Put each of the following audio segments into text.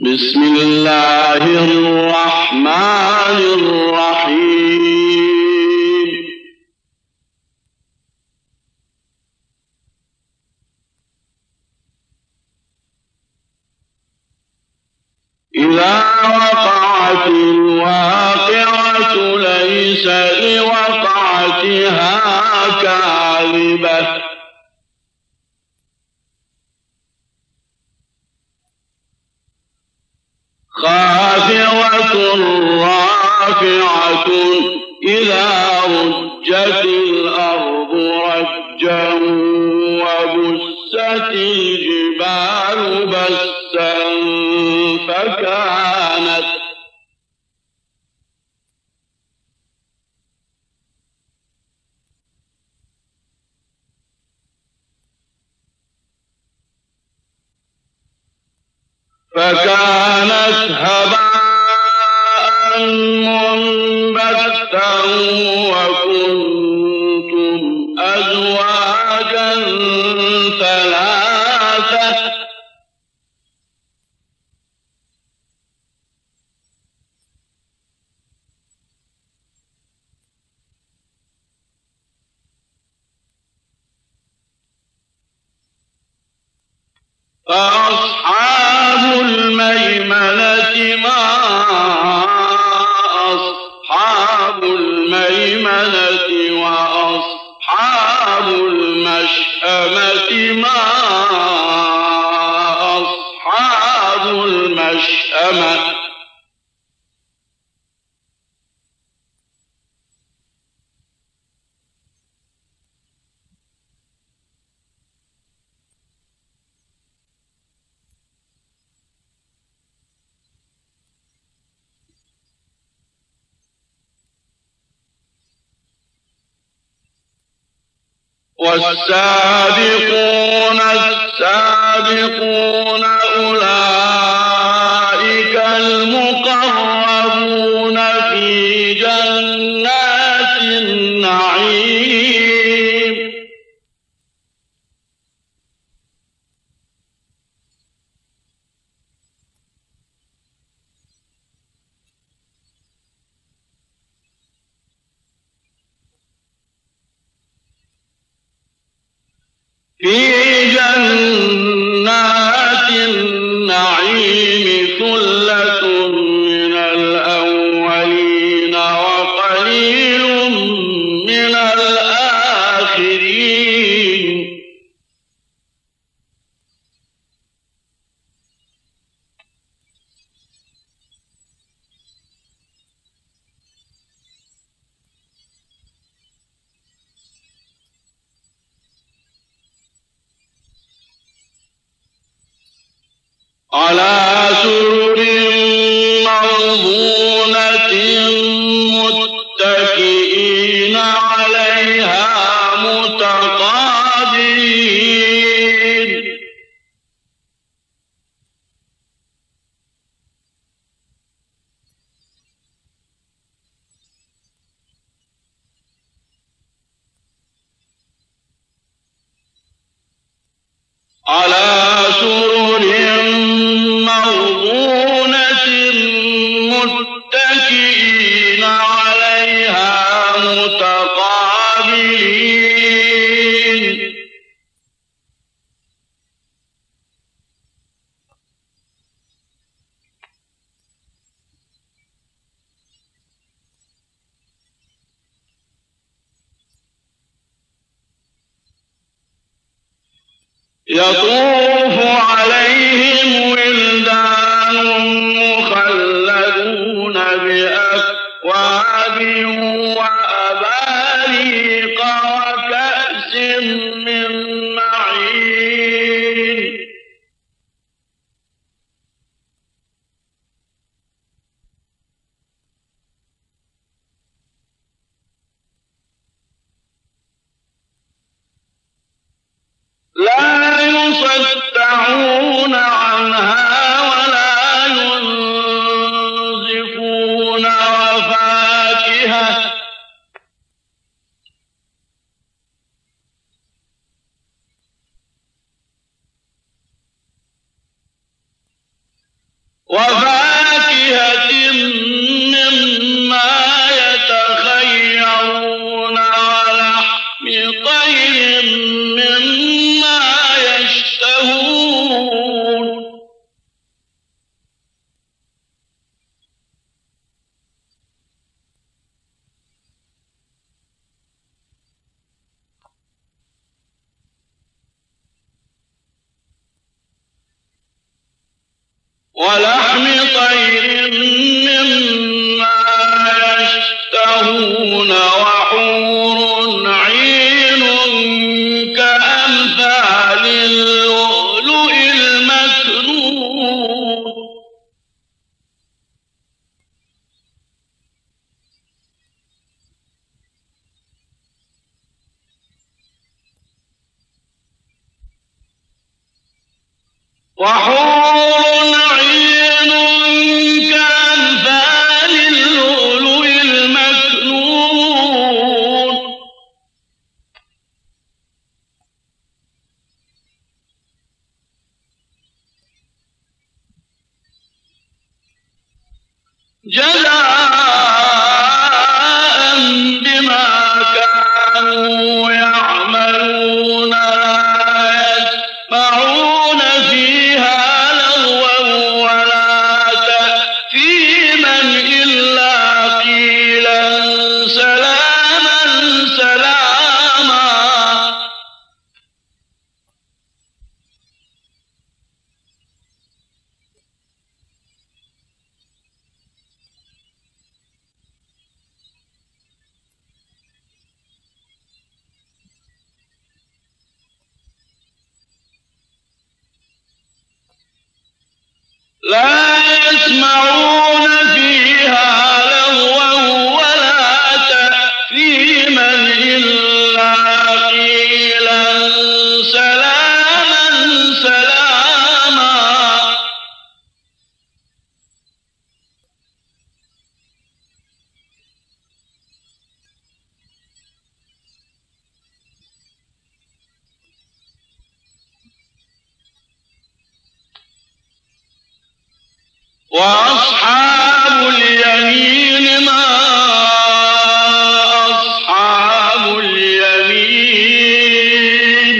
بسم الله الرحمن الرحيم إذا وقعت الواقعة ليس لوقعتها كاذبة خافضة رافعة إذا رجت الأرض رجا وبست الجبال بسا فكانت هباء منبثا وكنتم أزواجا ثلاثة فأصحاب الميمنة ما أصحاب الميمنة وأصحاب المشأمة ما أصحاب المشأمة والسابقون السابقون أولئك المقربون في جنات النعيم في جنات النعيم ثلة من الأولين وقليل من الآخرين على سرر موضونة متكئين عليها متقابلين على سرر موضونة متكئين عليها متقابلين يطوف عليهم ولدان مخلدون بأكواب وأباريق وكأس من معين لا يصدعون ولحم طير مما يشتهون وحور عين كأمثال اللؤلؤ المكنون وحور عين كأمثال اللؤلؤ المكنون جزاء بما كانوا يعملون لا يسمعون فيها لغوا ولا تأثيما إلا قيلا سلاما سلاما لا يسمعون فيها لغوا ولا تأثيما إلا قيلا سلاما سلاما وأصحاب اليمين ما أصحاب اليمين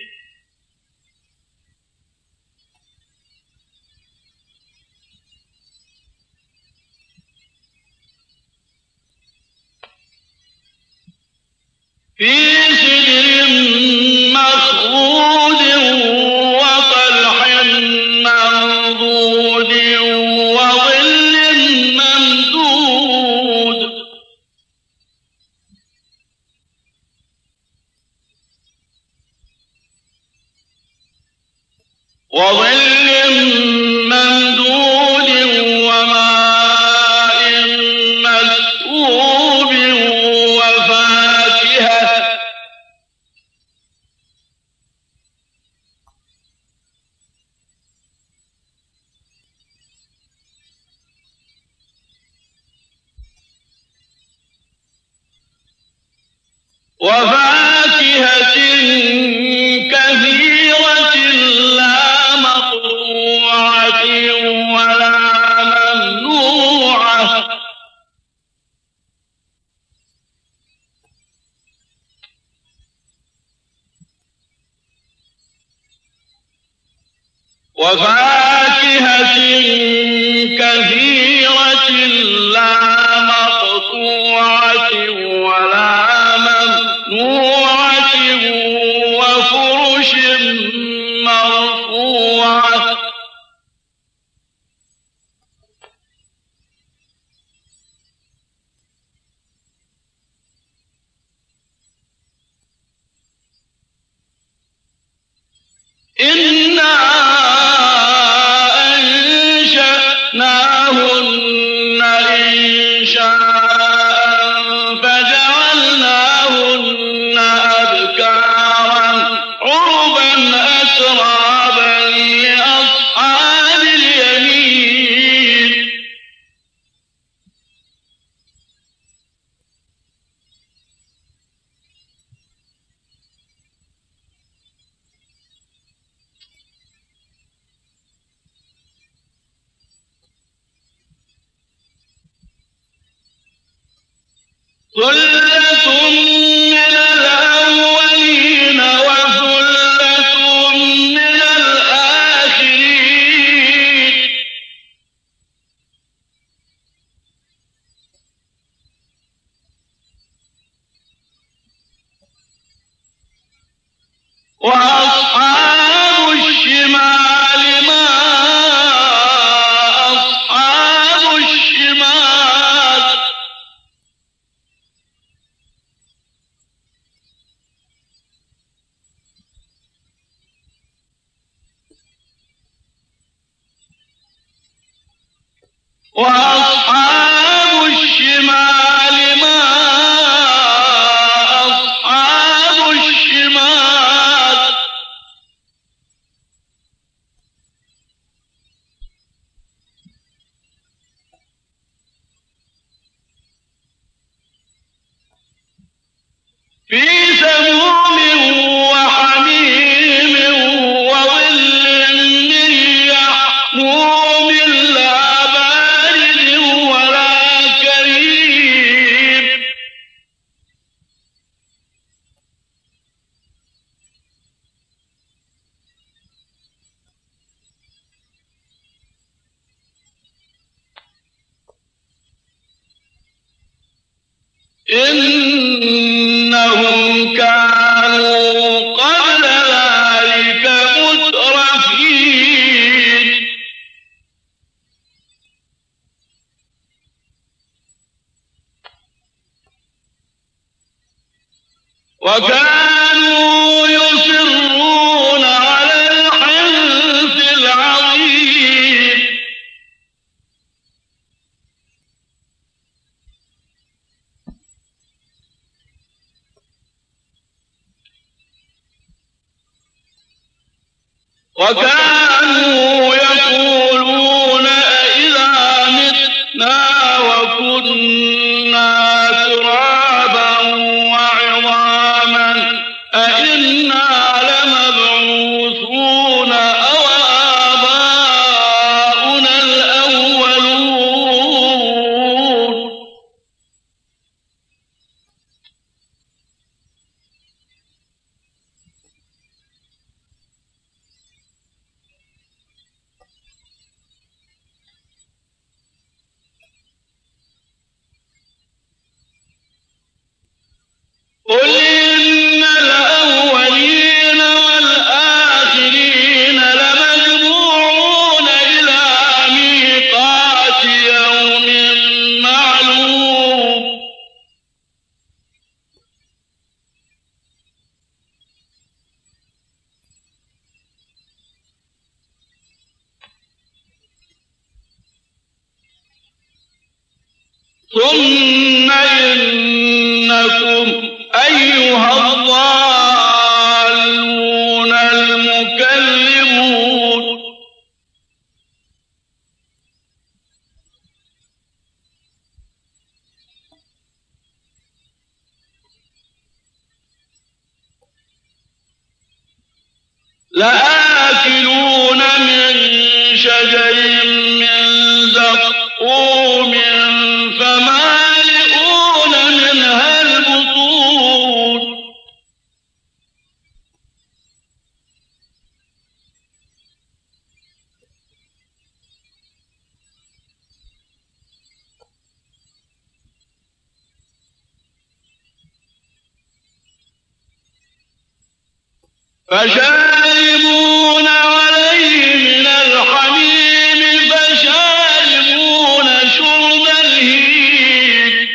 في سدر مخضود وطلح منضود وظل ممدود وماء مسكوب وفاكهة كثيرة لا مقطوعة ولا ممنوعة وفاكهة كثيرة لا مقطوعة ولا ممنوعة وفرش مرفوعة إنا أنشأناهن إنشاء فجعلناهن أبكارا عربا أترابا لأصحاب اليمين ثلة من الأولين وثلة من الآخرين وأصحاب الشمال ما وأصحاب الشمال ما أصحاب الشمال في سموم وحميم وظل من يحموم لا بارد ولا كريم إنهم كانوا قبل ذلك مترفين وكانوا يصرون على الحنث العظيم وكانوا يقولون أئذا متنا وكنا ترابا وعظاما أئنا لمبعوثون أو آباؤنا الأولون قل إن الأولين والآخرين لمجموعون إلى ميقات يوم معلوم ثم إنكم أيها الضالون المكذبون لآكلون من شجر من زقوم فمالئون منها البطون فشاربون عليه من الحميم فشاربون شرب الهيم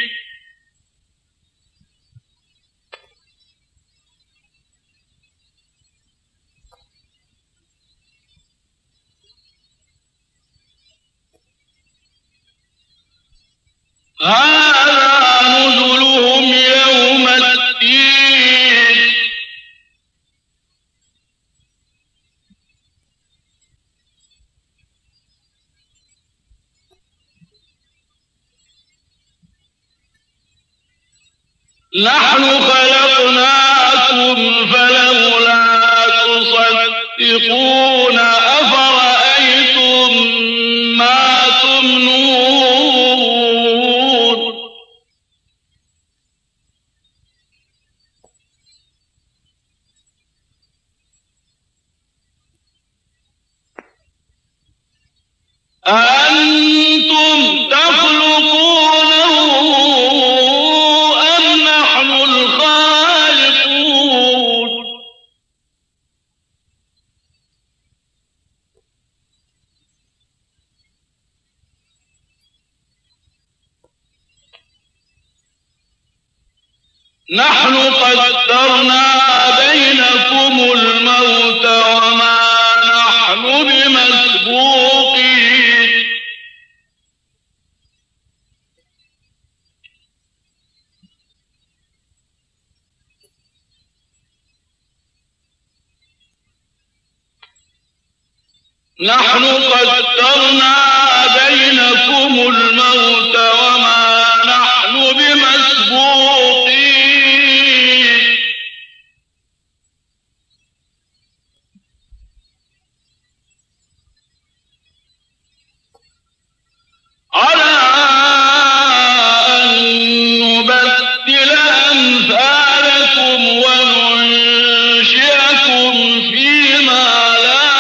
هذا نزلهم يوم الدين نحن خلقناكم فلولا تصدقون أفرأيتم ما تمنون أأنتم تخلقونه أم نحن الخالقون نحن قدرنا بينكم الموت وما نحن بمسبوقين نحن قدرنا بينكم الموت وما نحن بمسبوقين على أن نبدل أمثالكم وننشئكم فيما لا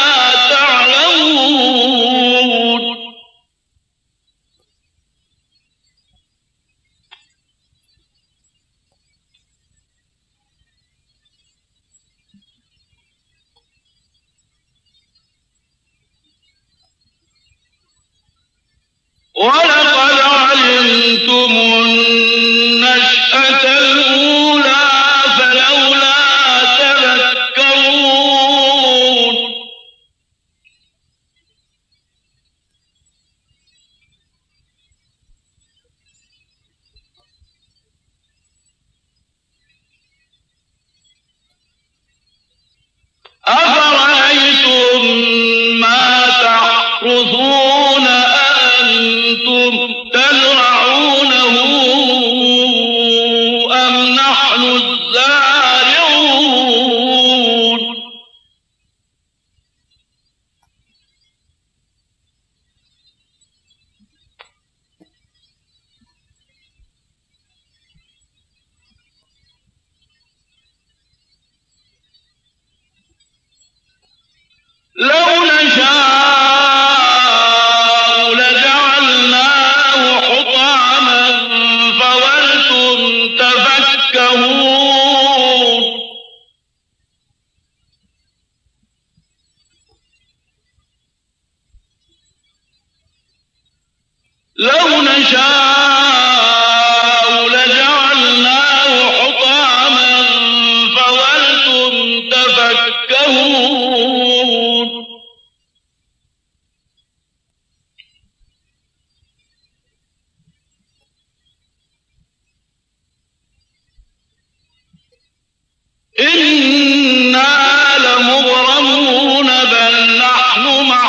تعلمون ولقد علمتم النشأة الأولى فلولا تذكرون أفرأيتم ما تحرثون أأنتم تزرعونه أم نحن الزارعون لو نشاء لجعلناه حطاما فظلتم تفكهون لو نشاء لجعلناه حطاما فظلتم تفكهون إنا لمغرمون بل نحن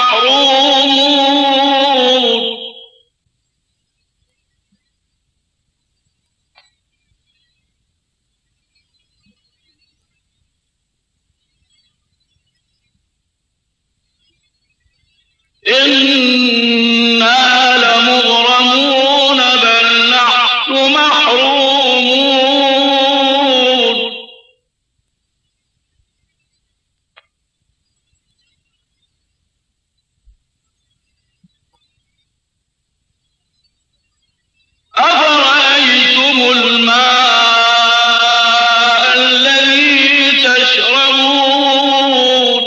محرومون إنا لمغرمون بل نحن محرومون أفرأيتم الماء الذي تشربون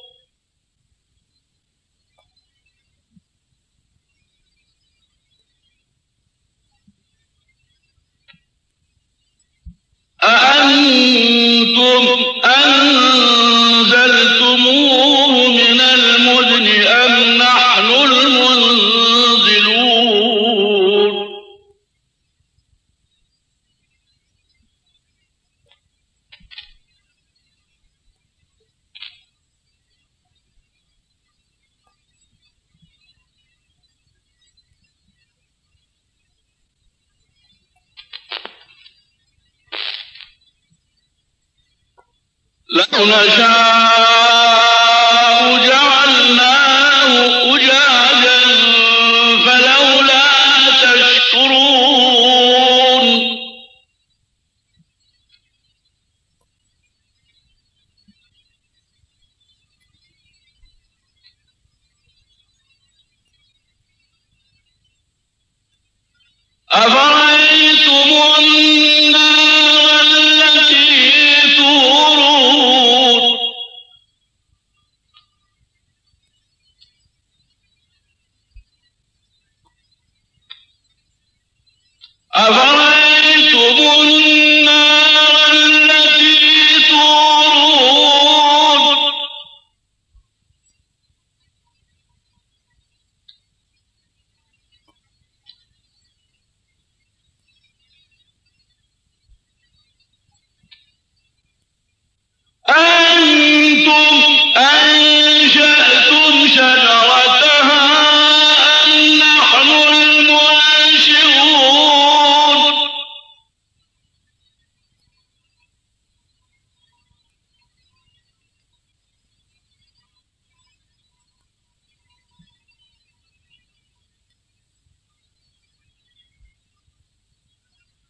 أأنتم أنزلتموه من المزن أم نحن المنزلون لو نشاء جعلناه أجاجا فلولا تشكرون أفرأيتم النار التي تورون أفرأيتم النار التي تورون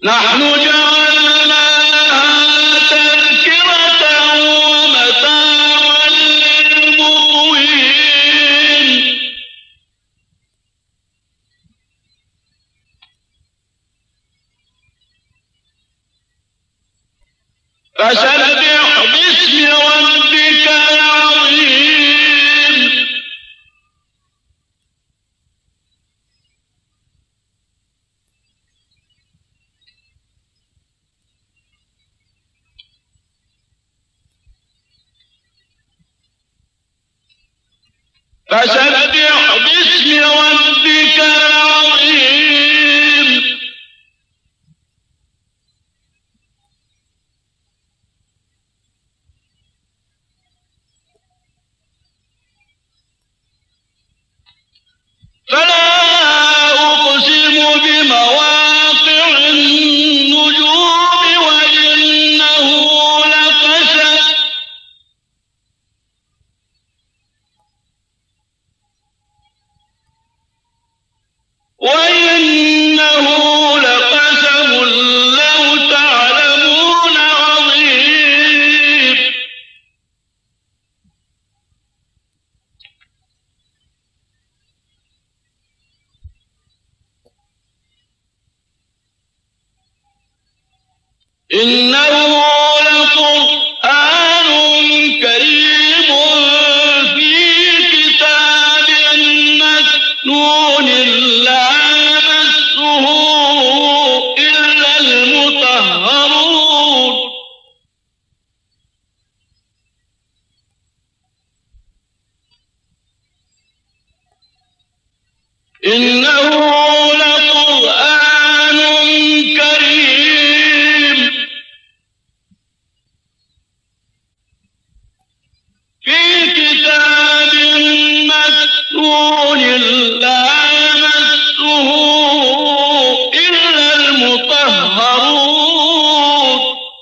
نحن جعلناها تذكرة ومتاعا للمقوين فسبح باسم ربك العظيم فسبح باسم ربك العظيم فلا أقسم بمواقع النجوم وإنه لقسم لو تعلمون عظيم إنه لقرآن كريم في كتاب مكنون لا يمسه إلا المطهرون إنه لقرآن كريم في كتاب مكنون لا يمسه إلا المطهرون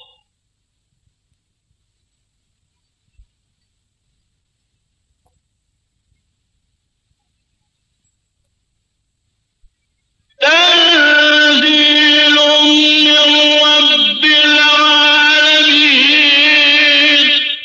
تنزيل من رب العالمين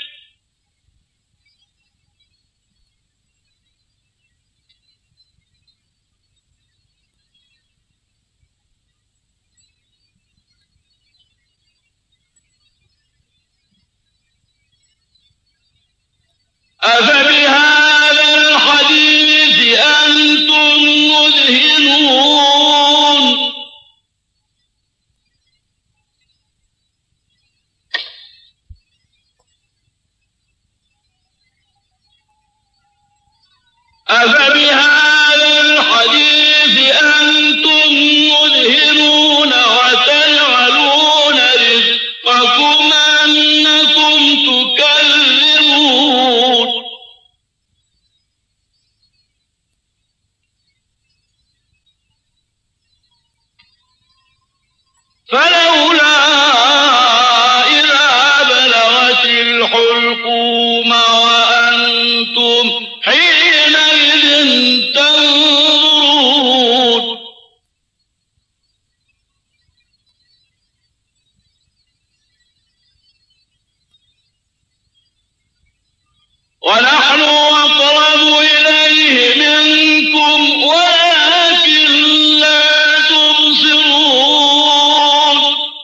أفبهذا الحديث أنتم مدهنون أفبهذا الحديث أنتم مدهنون وتجعلون رزقكم أنكم تكذبون فلولا إذا بلغت الحلقوم وأنتم حينئذ تنظرون ونحن أقرب إليه منكم ولكن لا تبصرون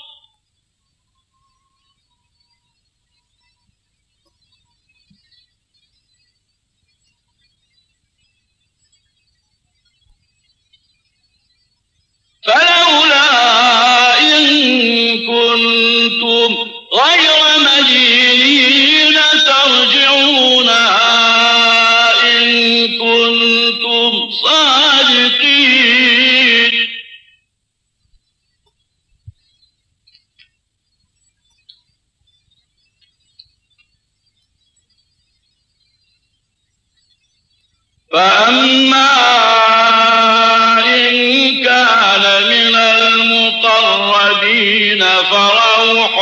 فلولا إن كنتم غير مدينين ترجعونها إن كنتم صادقين فأما إن كان من المقربين فروح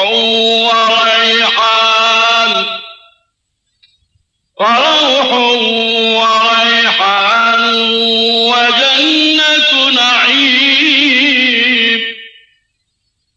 وريحان وجنة نعيم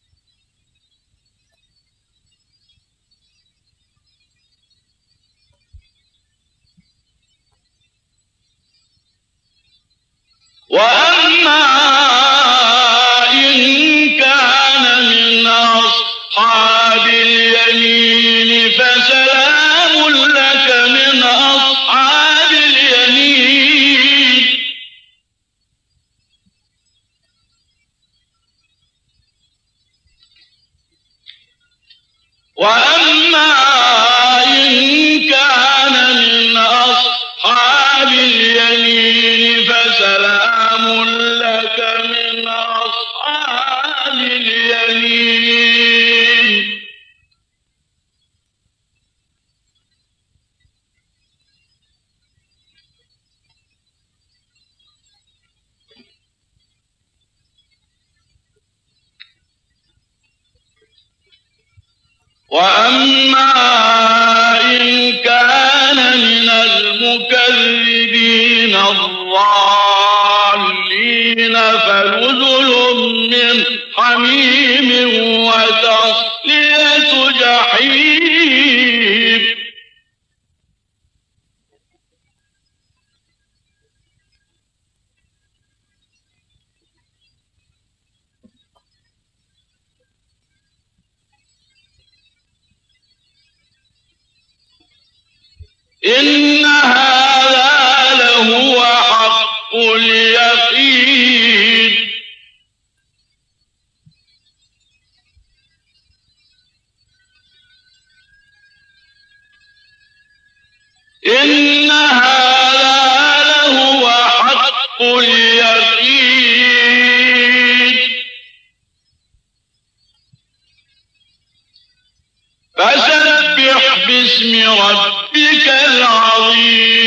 وأما إن كان من أصحاب اليمين فسلام لك من أصحاب اليمين. وأما إن كان من المكذبين الضالين فنزل من حميم وتصلية جحيم. إن هذا لهو حق اليقين. إن هذا لهو حق اليقين. فسبح باسم ربك العظيم.